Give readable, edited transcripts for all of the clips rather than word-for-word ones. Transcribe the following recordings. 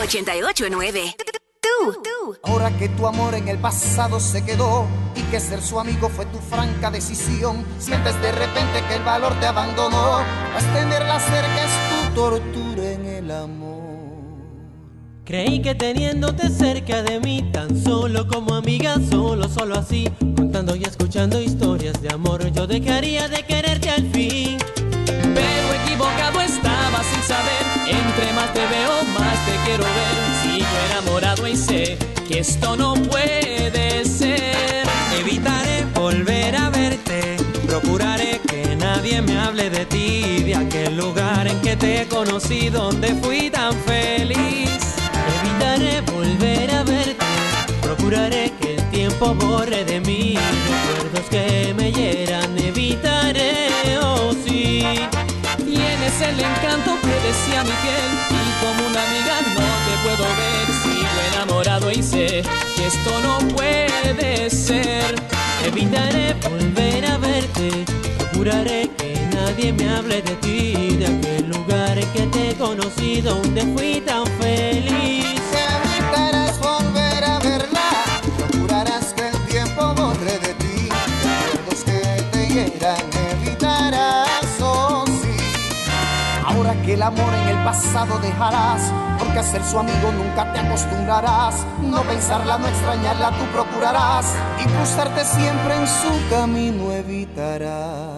88.9. Tú. Ahora que tu amor en el pasado se quedó y que ser su amigo fue tu franca decisión, sientes de repente que el valor te abandonó, pues tenerla cerca es tu tortura en el amor. Creí que teniéndote cerca de mí, tan solo como amiga, solo así, contando y escuchando historias de amor, yo dejaría de quererte al fin. Pero equivocado estaba sin saber, entre más te veo, más te quiero ver. Sigo enamorado y sé que esto no puede ser. Evitaré volver a verte, procuraré que nadie me hable de ti, de aquel lugar en que te conocí, donde fui tan feliz. Evitaré volver a verte, procuraré que el tiempo borre de mí recuerdos que me hieran. Evitaré, oh sí. Tienes el encanto que decía mi piel, y como una amiga no te puedo ver. Sigo enamorado y sé que esto no puede ser. Evitaré volver a verte, procuraré que nadie me hable de ti, de aquel lugar en que te conocí, donde fui tan feliz. Evitarás volver a verla, procurarás que el tiempo borre de ti recuerdos que te hieran. Evitarás, oh sí. Ahora que el amor en el pasado dejarás, porque a ser su amigo nunca te acostumbrarás. No pensarla, no extrañarla, tú procurarás, y cruzarte siempre en su camino evitarás.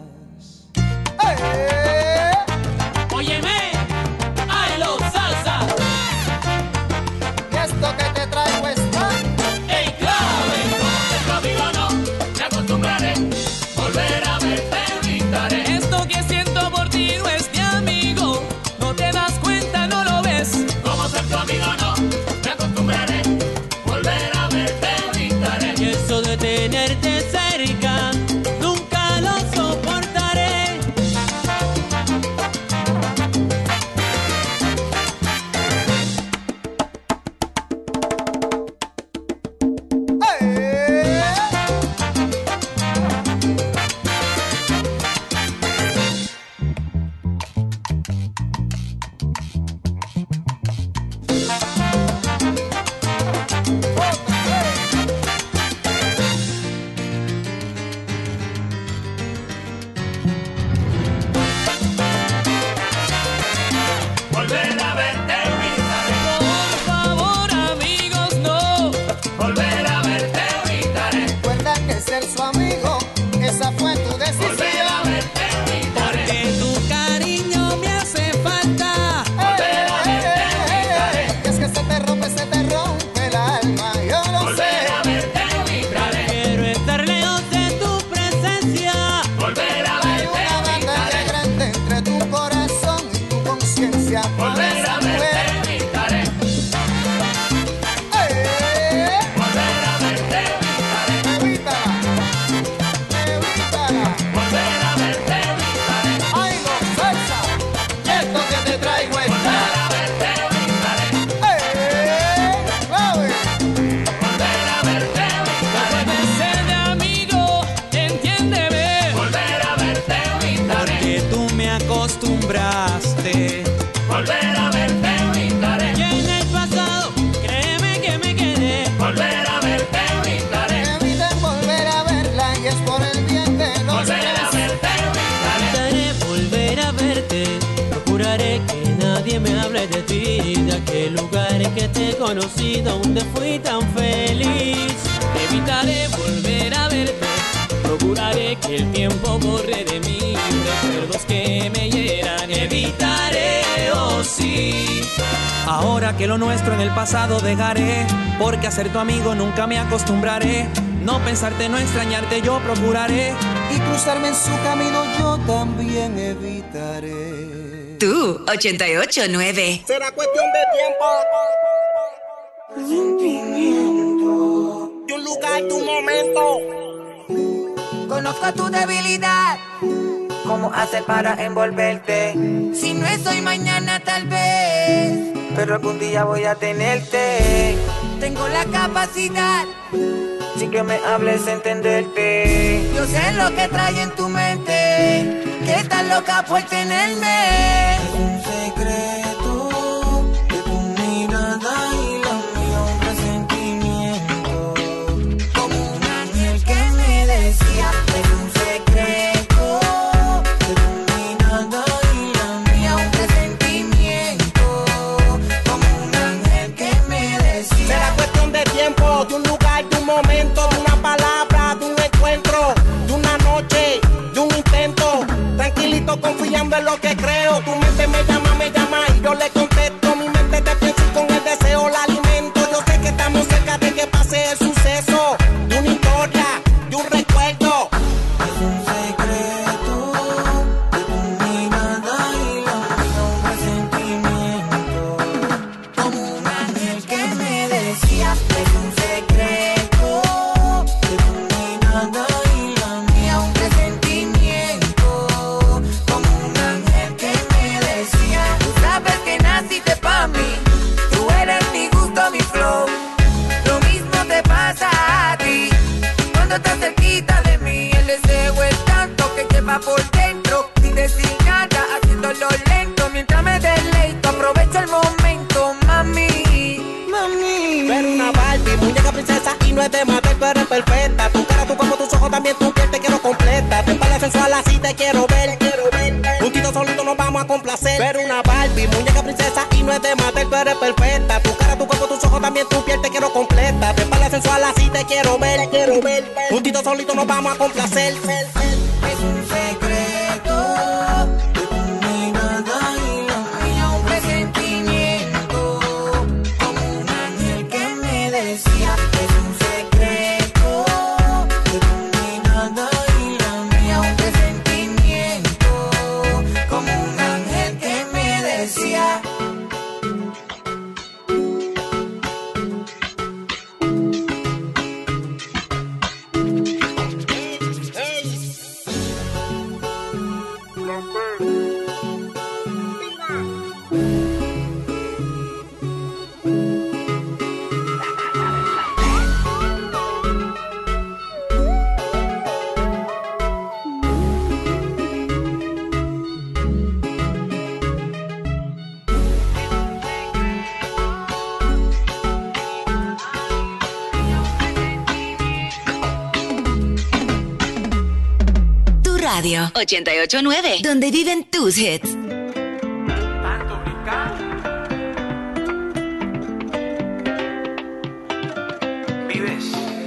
¡Hey! Óyeme, ¡ay, lo salsa! Y esto que te traigo está ¡Ey, clave! Como ser tu amigo no me acostumbraré, volver a verte evitaré. Esto que siento por ti no es de amigo, no te das cuenta, no lo ves. Como ser tu amigo no me acostumbraré, volver a verte evitaré. Y eso de tenerte cerca, nunca lo soportaré. Volver a verte evitaré. Por favor, amigos, no. Volver a verte evitaré. Recuerda que ser su amigo, esa fue tu decisión. Volver a verte evitaré. Que tu cariño me hace falta. Volver a verte evitaré. Es que se te rompe el alma, yo lo sé. Volver a verte evitaré. Quiero estar lejos de tu presencia. Volver a Hay verte una batalla evitaré. grande entre tu corazón y tu conciencia. Volver a verte evitaré. Volver a verte evitaré. Evítala, evítala. Volver a verte evitaré. Ay, no, salsa. Esto que te traigo está Volver a verte evitaré. clave. Volver a verte evitaré. No puedes ser de amigo, entiéndeme. Volver a verte evitaré. Porque tú me acostumbraste. Volver a verte evitaré. Y en el pasado, créeme que me quedé. Volver a verte evitaré. Eviten volver a verla y es por el bien de los Volver a dos. verte evitaré. Evitaré volver a verte, procuraré que nadie me hable de ti, de aquel lugar en que te conocí, donde fui tan feliz. Evitaré volver a verte. Procuraré que el tiempo borre de mí recuerdos que me hieran. Evitaré, oh sí. Ahora que lo nuestro en el pasado dejaré, porque a ser tu amigo nunca me acostumbraré. No pensarte, no extrañarte, yo procuraré. Y cruzarme en su camino yo también evitaré. Tú, 88.9. Será cuestión de tiempo. De un lugar, de un momento. Conozco tu debilidad. ¿Cómo hacer para envolverte? Si no es hoy, mañana tal vez. Pero algún día voy a tenerte. Tengo la capacidad. Sin que me hables, entenderte. Yo sé lo que trae en tu mente. Que estás loca por tenerme. Es un secreto de tu mirada. es lo que creo. Tu mente me llama y yo le contesto. Mi mente te piensa y con el deseo la alimento. Yo sé que estamos cerca de que pase el suceso de una historia, de un recuerdo. Es un secreto de tu mirada y la mía, un presentimiento, como un ángel que me decía. Es un secreto de tu mirada y la mía, un presentimiento, como un ángel que me decía. Tú sabes que naciste pa' mí, tú eres mi gusto, mi flow. Lo mismo te pasa a ti cuando estás cerquita de mí. El deseo es tanto que lleva por dentro, sin decir nada, haciéndolo lento. Mientras me deleito, aprovecho el momento, mami, mami. Tú eres una Barbie, muñeca princesa y no es de matar, tú eres perfecta. Tu cara, tu cuerpo, tus ojos, también tu piel te quiero completa. Te espalda sensual, así te quiero ver, juntito solito nos vamos a complacer. Tú eres una Barbie, muñeca princesa y no es de matar, tú eres perfecta. Tu cara, tu cuerpo, tus ojos, también tu piel te quiero completa. Te espalda sensual, así te quiero ver, juntito solito nos vamos a complacer. Es un secreto de tu mirada y la mía, un presentimiento, como un ángel que me decía. Es un secreto de tu mirada y la mía, un presentimiento, como un ángel que me decía. Tu radio 88.9, donde viven tus hits. Tanto brincar. Vives.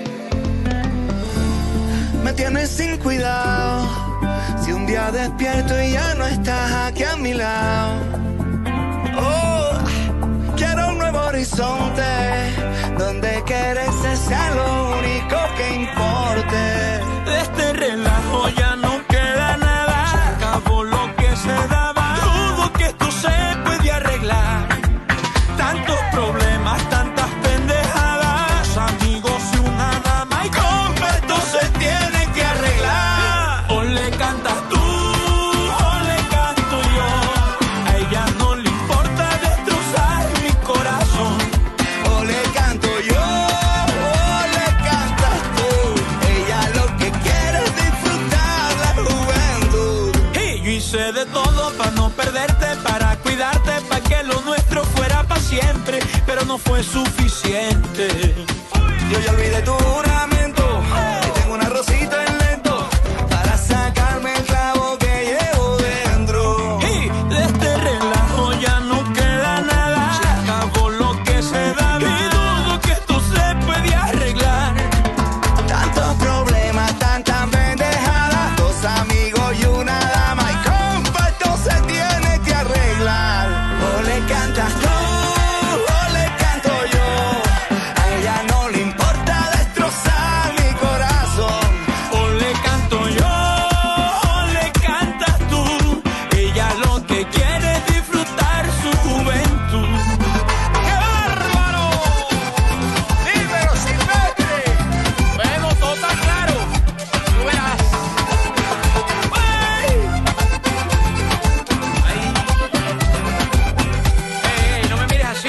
Me tienes sin cuidado. Si un día despierto y ya no estás aquí a mi lado. Oh, quiero un nuevo horizonte donde quererse sea lo único que importe. De este relajo ya no queda nada. Se acabó lo que se daba. Dudo que esto se puede arreglar. Tantos problemas, tantas pendejadas. Amigos y una dama y con esto se tiene que arreglar. O le cantas tú, o le canto yo. A ella no le importa destrozar mi corazón. O le canto yo, o le cantas tú. Ella lo que quiere es disfrutar la juventud. Y yo hice de todo para no perderte, para cuidarte, para que lo nuestro fuera para siempre, pero no fue suficiente. Yo ya olvidé tu juramento y tengo una rosita en lento para sacarme el clavo que llevo dentro. Y de este relajo ya no queda nada. Se acabó lo que se daba. Y dudo que esto se puede arreglar. Tantos problemas, tantas pendejadas, dos amigos y una dama y compa, esto se tiene que arreglar. O le cantas tú, o le canto yo. A ella no le importa destrozar mi corazón. O le canto yo, o le cantas tú. Ella lo que quiere es disfrutar su juventud. ¡Qué bárbaro! ¡Dímelo, Silvestre! Bueno, todo está claro. Tú verás. ¡Ay! ¡Ey, no me mires así!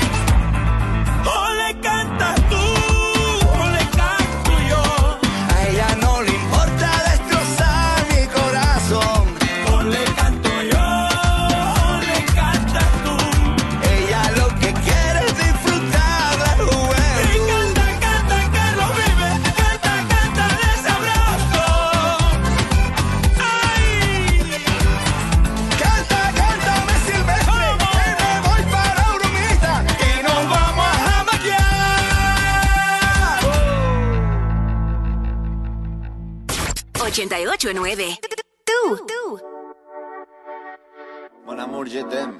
O le cantas tú, o le canto yo. A ella no le importa destrozar mi corazón. O le canto yo, o le cantas tú. Ella lo que quiere es disfrutar la Y juventud. canta, canta, que lo vive. Canta, canta de sabroso. ¡Ay! Canta, cántame Silvestre, que me voy para Urumita y nos vamos a jamaquear. 88.9. Tú. amour, je t'aime.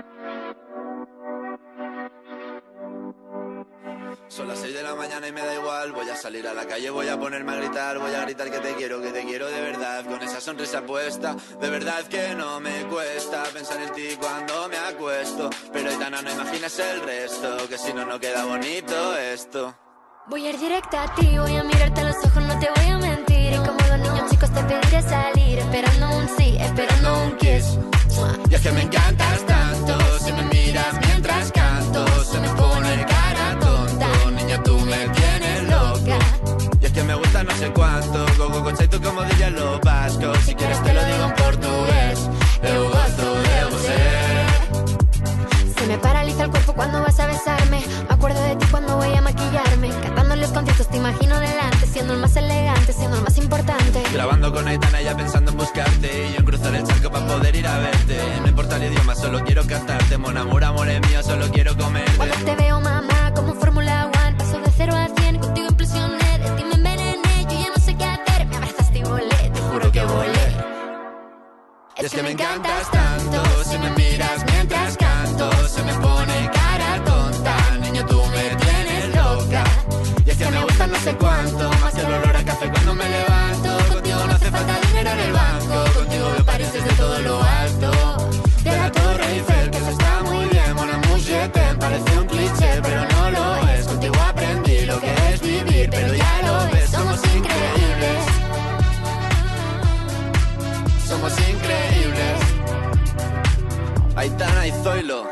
Son las 6 de la mañana y me da igual. Voy a salir a la calle, voy a ponerme a gritar. Voy a gritar que te quiero de verdad. Con esa sonrisa puesta, de verdad que no me cuesta pensar en ti cuando me acuesto. Pero Aitana, no imagines el resto, que si no, no queda bonito esto. Voy a ir directa a ti, voy a mirarte a los ojos, no te voy a mentir. Y como los niños chicos te pediré salir, esperando un sí, esperando un kiss. Y es que me encantas tanto, si me miras mientras canto, se me pone cara tonta. Niña, tú me tienes loca. Y es que me gusta no sé cuánto, gogo y tú como dirían los vascos. Si quieres te lo digo en portugués, eu gosto de você. Se me paraliza el cuerpo cuando vas a besarme. Me acuerdo de ti cuando voy a maquillarme. Cantando en los conciertos te imagino delante, siendo el más elegante, siendo el más importante. Grabando con Aitana ya pensando en buscarte, y yo en cruzar el charco para poder ir a verte. No importa el idioma, solo quiero cantarte. Mon amour, amor es mío, solo quiero comerte. Cuando te veo, mamá, como Fórmula 1, paso de 0 a 100, contigo impresioné. De ti me envenené, yo ya no sé qué hacer. Me abrazaste y volé, te juro que volé. Y es que me encantas tanto, si me miras mientras canto, se me pone cara tonta. Niña, tú me tienes loca. Y es que me gusta no sé cuánto, más que el olor a café cuando me levanto. Contigo no hace falta dinero en el banco, contigo veo París desde todo lo alto. De la Torre Eiffel, que eso está muy bien. Mon amour, je t'aime, parece un cliché, pero no lo es. Contigo aprendí lo que es vivir, pero ya lo ves, somos increíbles. Somos increíbles. Aitana y Zoilo.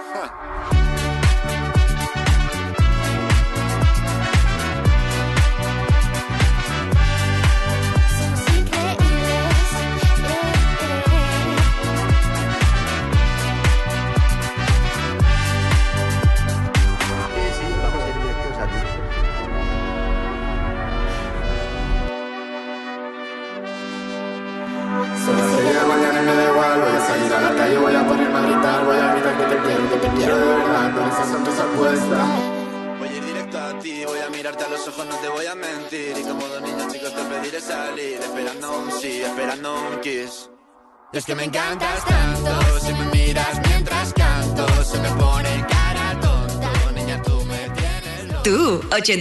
Son las 6 de la mañana y me da igual. Voy a salir a la calle, voy a ponerme a gritar. Voy a gritar que te quiero de verdad. Con esa sonrisa puesta. Voy a ir directo a ti, voy a mirarte a los ojos, no te voy a mentir. Y como dos niños chicos te pediré salir, esperando un sí, esperando un kiss. Y es que me encantas tanto, si me miras mientras canto, se me pone cara tonta. Niña, tú me tienes loca. Tú,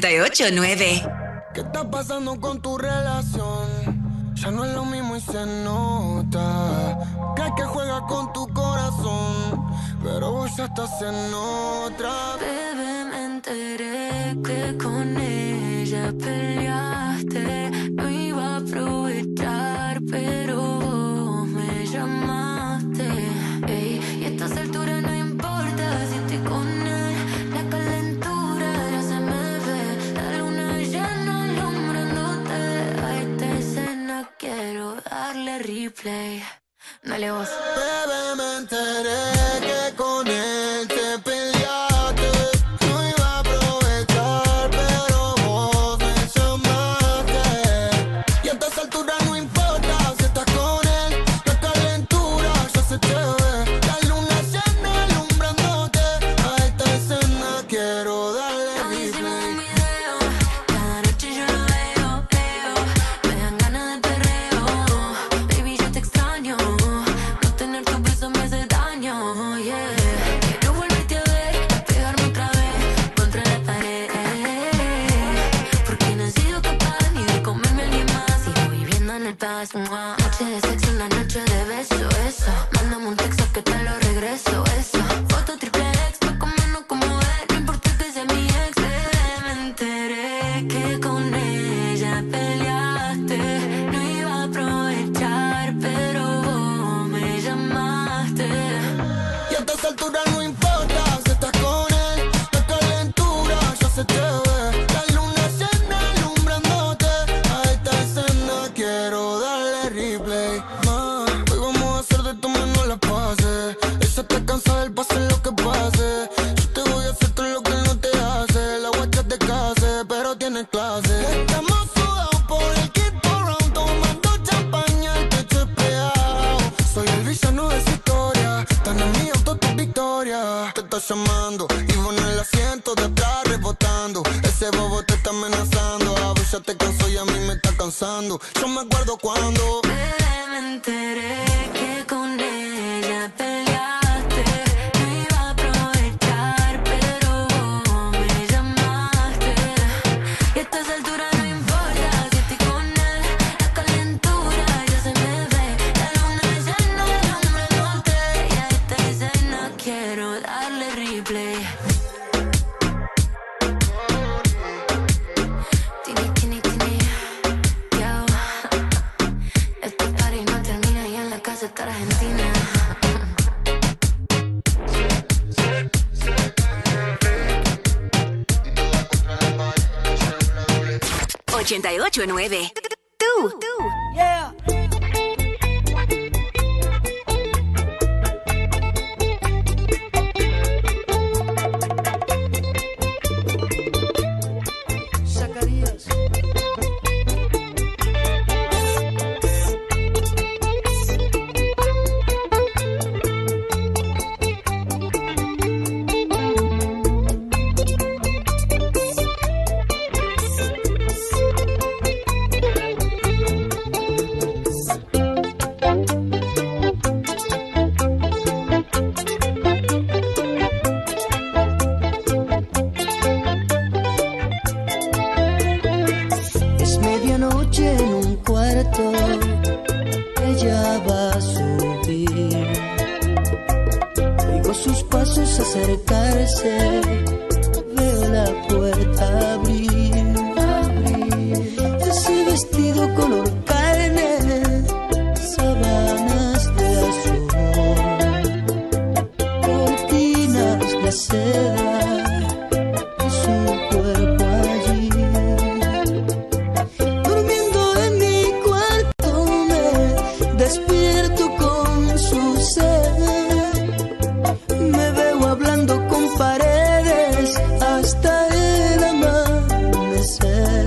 88.9. ¿Qué está pasando con tu relación? Ya no es lo mismo y se nota. Crees que juega con tu corazón, pero vos ya estás en otra. Bebé, me enteré que con ella peleaste. No iba a aprovechar, pero vos me llamaste. Ey, y a estas alturas no importa si estoy con él. La calentura ya se me ve. La luna llena alumbrándote. A esta escena quiero darle replay. Dale vos. Bebé, me enteré que con él te peleaste. No iba a aprovechar, pero vos me llamaste. Y a estas alturas no importa si estás con él. La calentura ya se te ve. La luna llena alumbrándote. A esta escena quiero darle replay. Cada noche yo lo veo. Me dan ganas de perreo. Baby, yo te extraño. No tener tu beso me hace daño, yeah. Quiero volverte a ver, pegarme otra vez contra la pared. Porque no he sido capaz ni de comerme a alguien más. Sigo viviendo en el past. Noche de sexo, una noche de beso, eso. Mándame un texto que te lo regreso, eso. Foto triple X, pa' comernos como es. No importa que sea mi ex. Me enteré que con ella peleaste. No iba a aprovechar, pero vos me llamaste. Y a estas alturas no importa si estás con él. La calentura ya se te ve. La luna llena alumbrándote. A esta escena quiero darle replay. Hoy vamos a hacer de tu mano la pase. Ella está cansada del pase lo que pase. Yo te voy a hacer todo lo que él no te hace. La guacha te case, pero tiene clase. Estamos sudados por el quinto round, tomando champaña, el techo espejado. Soy el villano de esa historia. Tan en mi auto tu victoria. Te está llamando y vos en el asiento de atrás rebotando. Ese bobo te está amenazando. A vos ya te cansó y a mí me está cansando. Yo me acuerdo cuando Me enteré que con ella peleaste. 88.9. Tú. Yeah. Zacarías. Es medianoche en un cuarto, ella va a subir. Oigo sus pasos acercarse, veo la puerta abrir. Ese vestido color carne, sábanas de azul, cortinas de seda, y su cuerpo allí. Durmiendo en mi cuarto me despierto con su ser. Me veo hablando con paredes hasta el amanecer.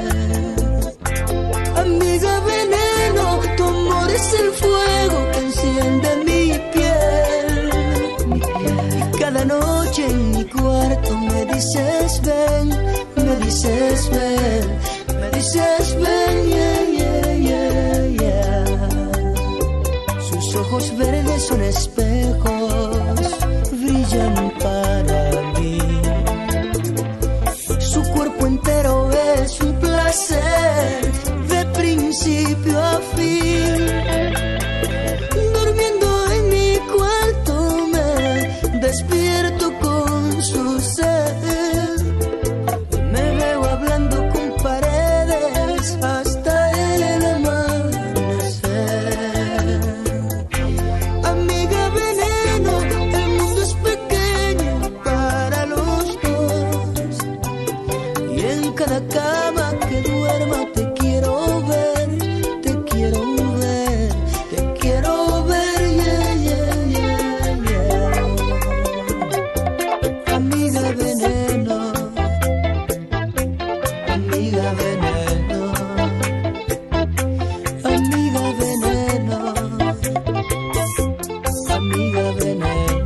Amiga veneno, tu amor es el fuego que enciende mi piel. Y cada noche en mi cuarto me dices ven, me dices ven, me dices ven, yeah. Sus ojos verdes son espejos, brillan para mí. Su cuerpo entero es un placer de principio a fin. Durmiendo en mi cuarto me despierto con su ser. Me veo hablando con paredes hasta el amanecer. Amiga veneno, el mundo es pequeño para los dos. Y en cada cama que duerma te quiero ver, te quiero ver, te quiero ver, yeah. Amiga veneno, amiga veneno, amiga veneno, amiga veneno.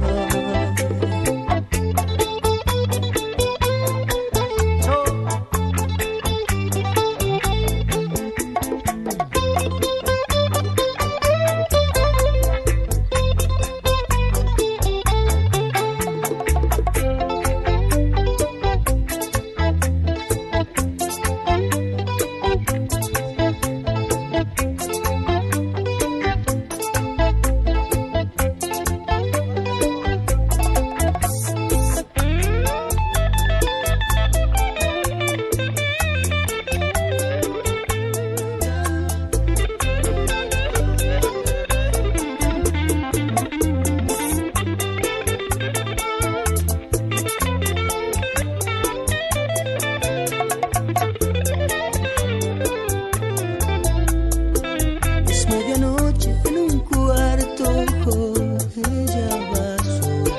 Es medianoche en un cuarto, ella va a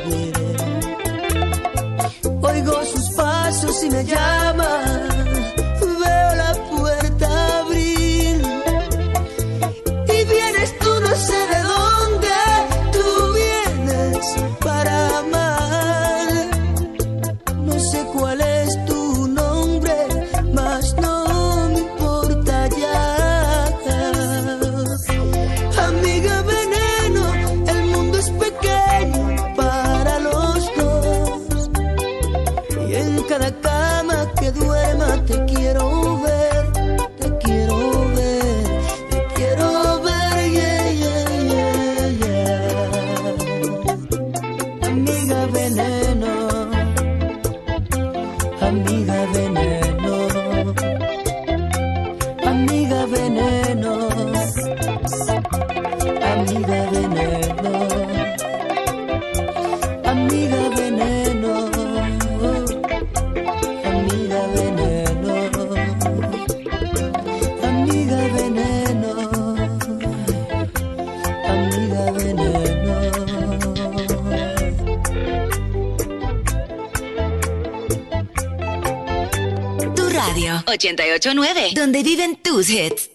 subir. Oigo sus pasos y me llama, veo la puerta abrir. Y vienes tú no sé de dónde, tú vienes para amar. No sé cuál es tu nombre, mas no me importa ya. Amiga veneno, el mundo es pequeño para los dos. Y en cada cama que duerma te quiero ver, te quiero ver, te quiero ver, yeah. Amiga veneno, amiga veneno, amiga veneno, amiga veneno, amiga veneno, amiga veneno. Radio 88.9, donde viven tus hits.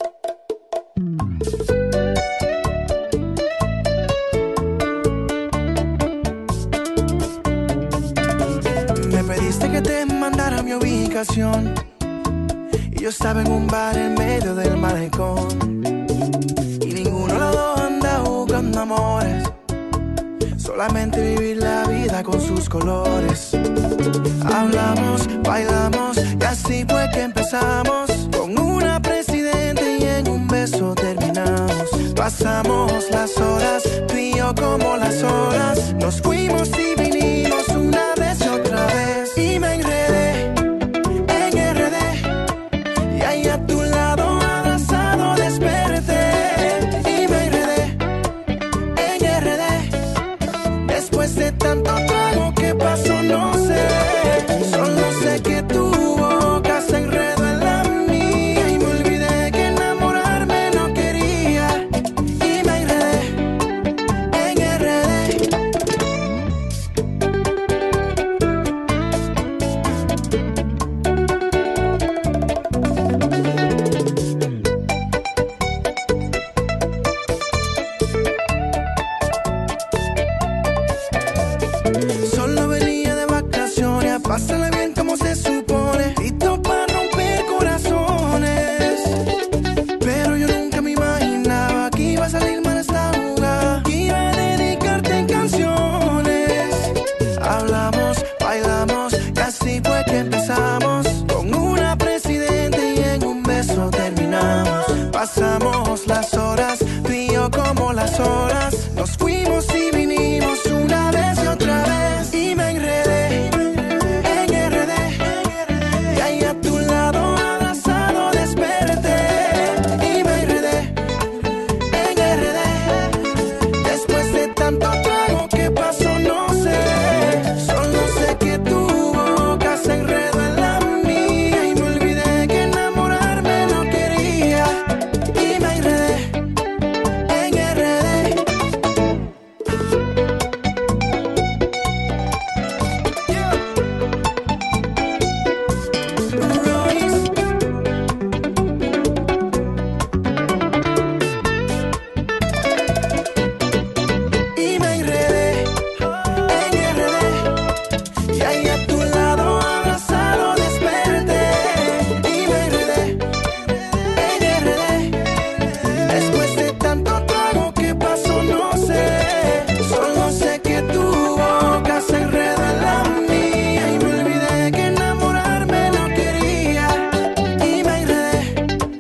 Me pediste que te mandara mi ubicación y yo estaba en un bar en medio del malecón y ninguno de los dos anda buscando amores, solamente vivir la vida con sus colores. Hablamos, bailamos y así fue que empezamos, con una presidente y en un beso terminamos. Pasamos las horas, tú y yo como las olas, nos fuimos y vinimos una vez y otra vez. Y me enredé en RD y ahí a tu lado abrazado desperté. Y me enredé en RD después de tanto trago que pasó no sé. Solo sé que tu boca se enredó en la mía y me olvidé que enamorarme no quería. Y me enredé en RD. Solo venía de vacaciones a pasarla bien como se supone, listo para romper corazones. Pero yo nunca me imaginaba que iba a salir mal esta jugada, que iba a dedicarte en canciones. Hablamos, bailamos y así fue que empezamos, con una presidente y en un beso terminamos. Pasamos las horas, tú y yo como las olas, nos fuimos y vinimos una vez y otra vez. Y me enredé en RD y ahí a tu lado abrazado desperté. Y me enredé en RD después de tanto trago que pasó no sé. Solo sé que tu boca se enredó en la mía y me olvidé que enamorarme no quería. Y me enredé en RD. Y me enredé en RD y ahí a tu lado abrazado desperté. Y me enredé en RD después de tanto trago que pasó no sé. Solo sé que tu boca se enredó en la mía y me olvidé que enamorarme no quería. Y me enredé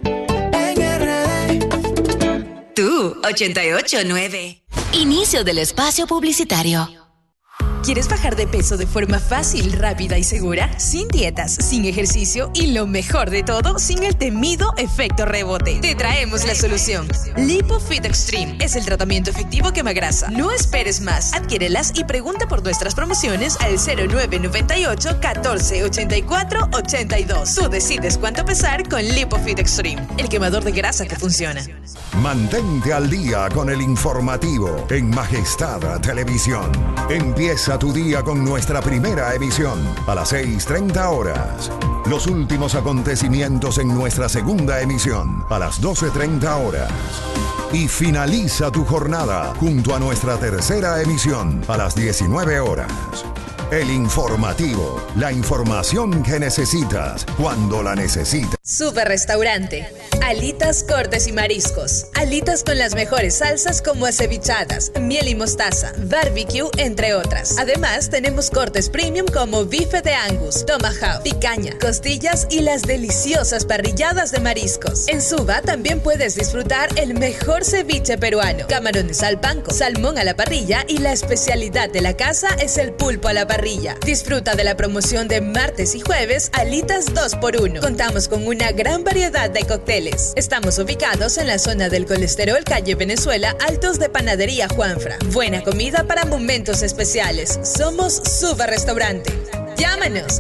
en RD. Tú, 88.9. Inicio del espacio publicitario. ¿Quieres bajar de peso de forma fácil, rápida y segura? Sin dietas, sin ejercicio y lo mejor de todo, sin el temido efecto rebote. Te traemos la solución. LipoFit Extreme es el tratamiento efectivo quemagrasa. No esperes más. Adquiérelas y pregunta por nuestras promociones al 0998 14 84 82. Tú decides cuánto pesar con LipoFit Extreme, el quemador de grasa que funciona. Mantente al día con el informativo en Majestad Televisión. Empieza tu día con nuestra primera emisión a las 6:30 horas. Los últimos acontecimientos en nuestra segunda emisión a las 12:30 horas. Y finaliza tu jornada junto a nuestra tercera emisión a las 19 horas. El informativo, la información que necesitas cuando la necesitas. Super Restaurante. Alitas, cortes y mariscos. Alitas con las mejores salsas como acevichadas, miel y mostaza, barbecue, entre otras. Además, tenemos cortes premium como bife de Angus, tomahawk, picaña, costillas y las deliciosas parrilladas de mariscos. En Suba también puedes disfrutar el mejor ceviche peruano, camarones al panko, salmón a la parrilla y la especialidad de la casa es el pulpo a la parrilla. Disfruta de la promoción de martes y jueves, alitas 2x1. Contamos con una gran variedad de cócteles. Estamos ubicados en la zona del Colesterol, calle Venezuela, altos de Panadería Juanfra. Buena comida para momentos especiales. Somos Suba Restaurante. Llámanos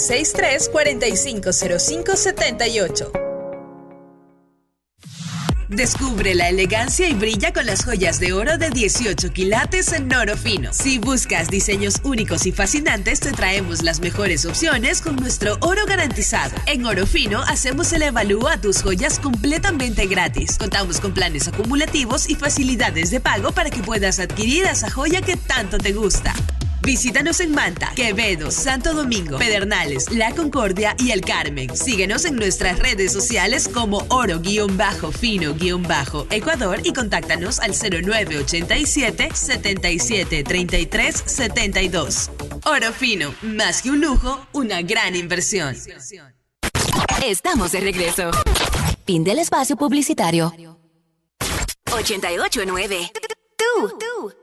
0963 450578. Descubre la elegancia y brilla con las joyas de oro de 18 quilates en Oro Fino. Si buscas diseños únicos y fascinantes, te traemos las mejores opciones con nuestro oro garantizado. En Oro Fino hacemos el evalúo a tus joyas completamente gratis. Contamos con planes acumulativos y facilidades de pago para que puedas adquirir esa joya que tanto te gusta. Visítanos en Manta, Quevedo, Santo Domingo, Pedernales, La Concordia y El Carmen. Síguenos en nuestras redes sociales como oro-fino-ecuador y contáctanos al 0987 77 33 72. Oro Fino, más que un lujo, una gran inversión. Estamos de regreso. Fin del espacio publicitario. 88.9. Tú.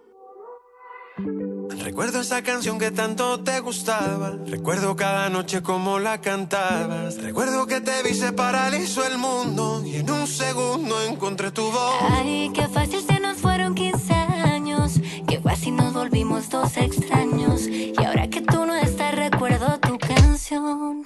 Recuerdo esa canción que tanto te gustaba. Recuerdo cada noche como la cantabas. Recuerdo que te vi, se paralizó el mundo y en un segundo encontré tu voz. Ay, qué fácil se nos fueron 15 años. Qué fácil nos volvimos dos extraños. Y ahora que tú no estás, recuerdo tu canción.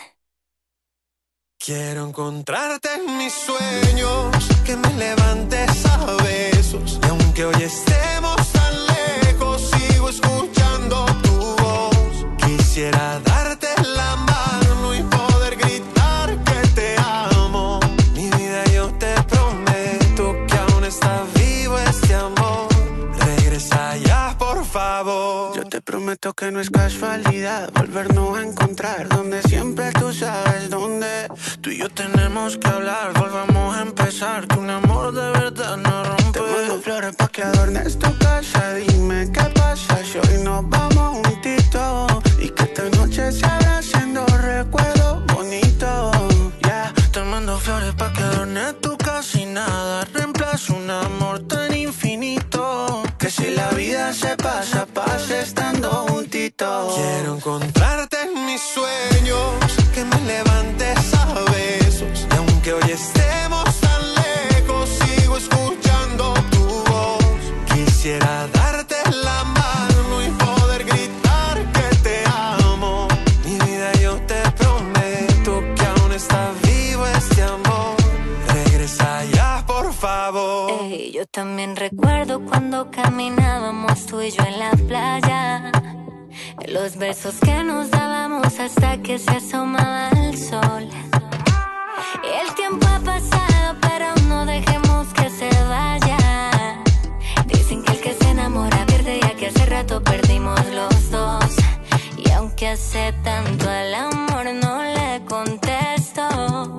Quiero encontrarte en mis sueños, que me levantes a besos. Y aunque hoy estemos tan lejos, sigo escuchando tu voz. Quisiera darte la mano y poder gritar que te amo. Mi vida, yo te prometo que aún está vivo este amor. Regresa ya, por favor. Yo te prometo que no es casualidad volvernos a encontrar donde siempre tú sabes dónde. Tú y yo tenemos que hablar, volvamos a empezar, que un amor de verdad no rompe. Te mando flores pa' que adornes tu casa, dime qué pasa si hoy nos vamos juntitos y que esta noche se haga haciendo recuerdos bonitos. Yeah. Te mando flores pa' que adornes tu casa y nada reemplaza un amor tan infinito, que si la vida se pasa, pasa estando juntitos. Quiero encontrarte en mis sueños, que me levantes a besos. Y aunque hoy estemos tan lejos, sigo escuchando tu voz. Quisiera darte la mano y poder gritar que te amo. Mi vida, yo te prometo que aún está vivo este amor. Regresa ya, por favor. Yo también recuerdo cuando caminábamos tú y yo en la playa. Los besos que nos dábamos hasta que se asomaba el sol. El tiempo ha pasado, pero no dejemos que se vaya. Dicen que el que se enamora pierde, ya que hace rato perdimos los dos. Y aunque hace tanto al amor no le contesto,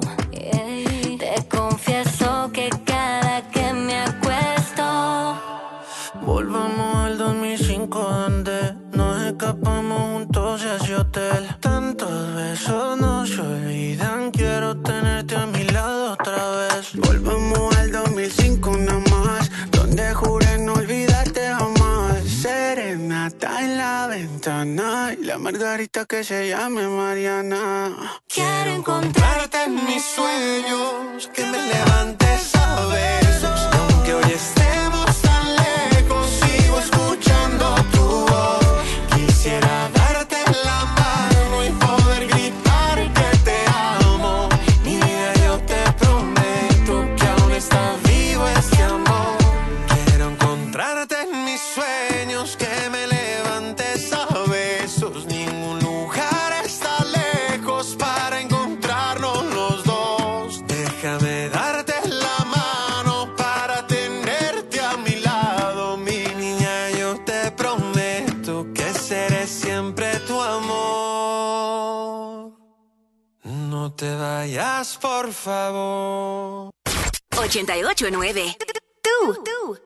te confieso que cada que me acuesto, volvamos al 2005 donde nos escapamos juntos a ese hotel. Tantos besos no se olvidan, quiero tenerte a mi lado otra vez. Volvamos al 2005 nada más, donde juré no olvidarte jamás. Serenata en la ventana y la margarita que se llame Mariana. Quiero encontrarte en mis sueños, que me levantes a besos. Y aunque hoy estemos tan lejos, sigo escuchando tu voz. Quisiera darte la mano y poder gritar que te amo. Mi vida, yo te prometo que aún está vivo este amor. Quiero encontrarte en mis sueños, que me levantes a besos. Ningún lugar está lejos para encontrarnos los dos. Déjame darte la mano para tenerte a mi lado. Mi niña, yo te prometo que seré siempre tu amor. No te vayas, por favor. 88.9. Tú.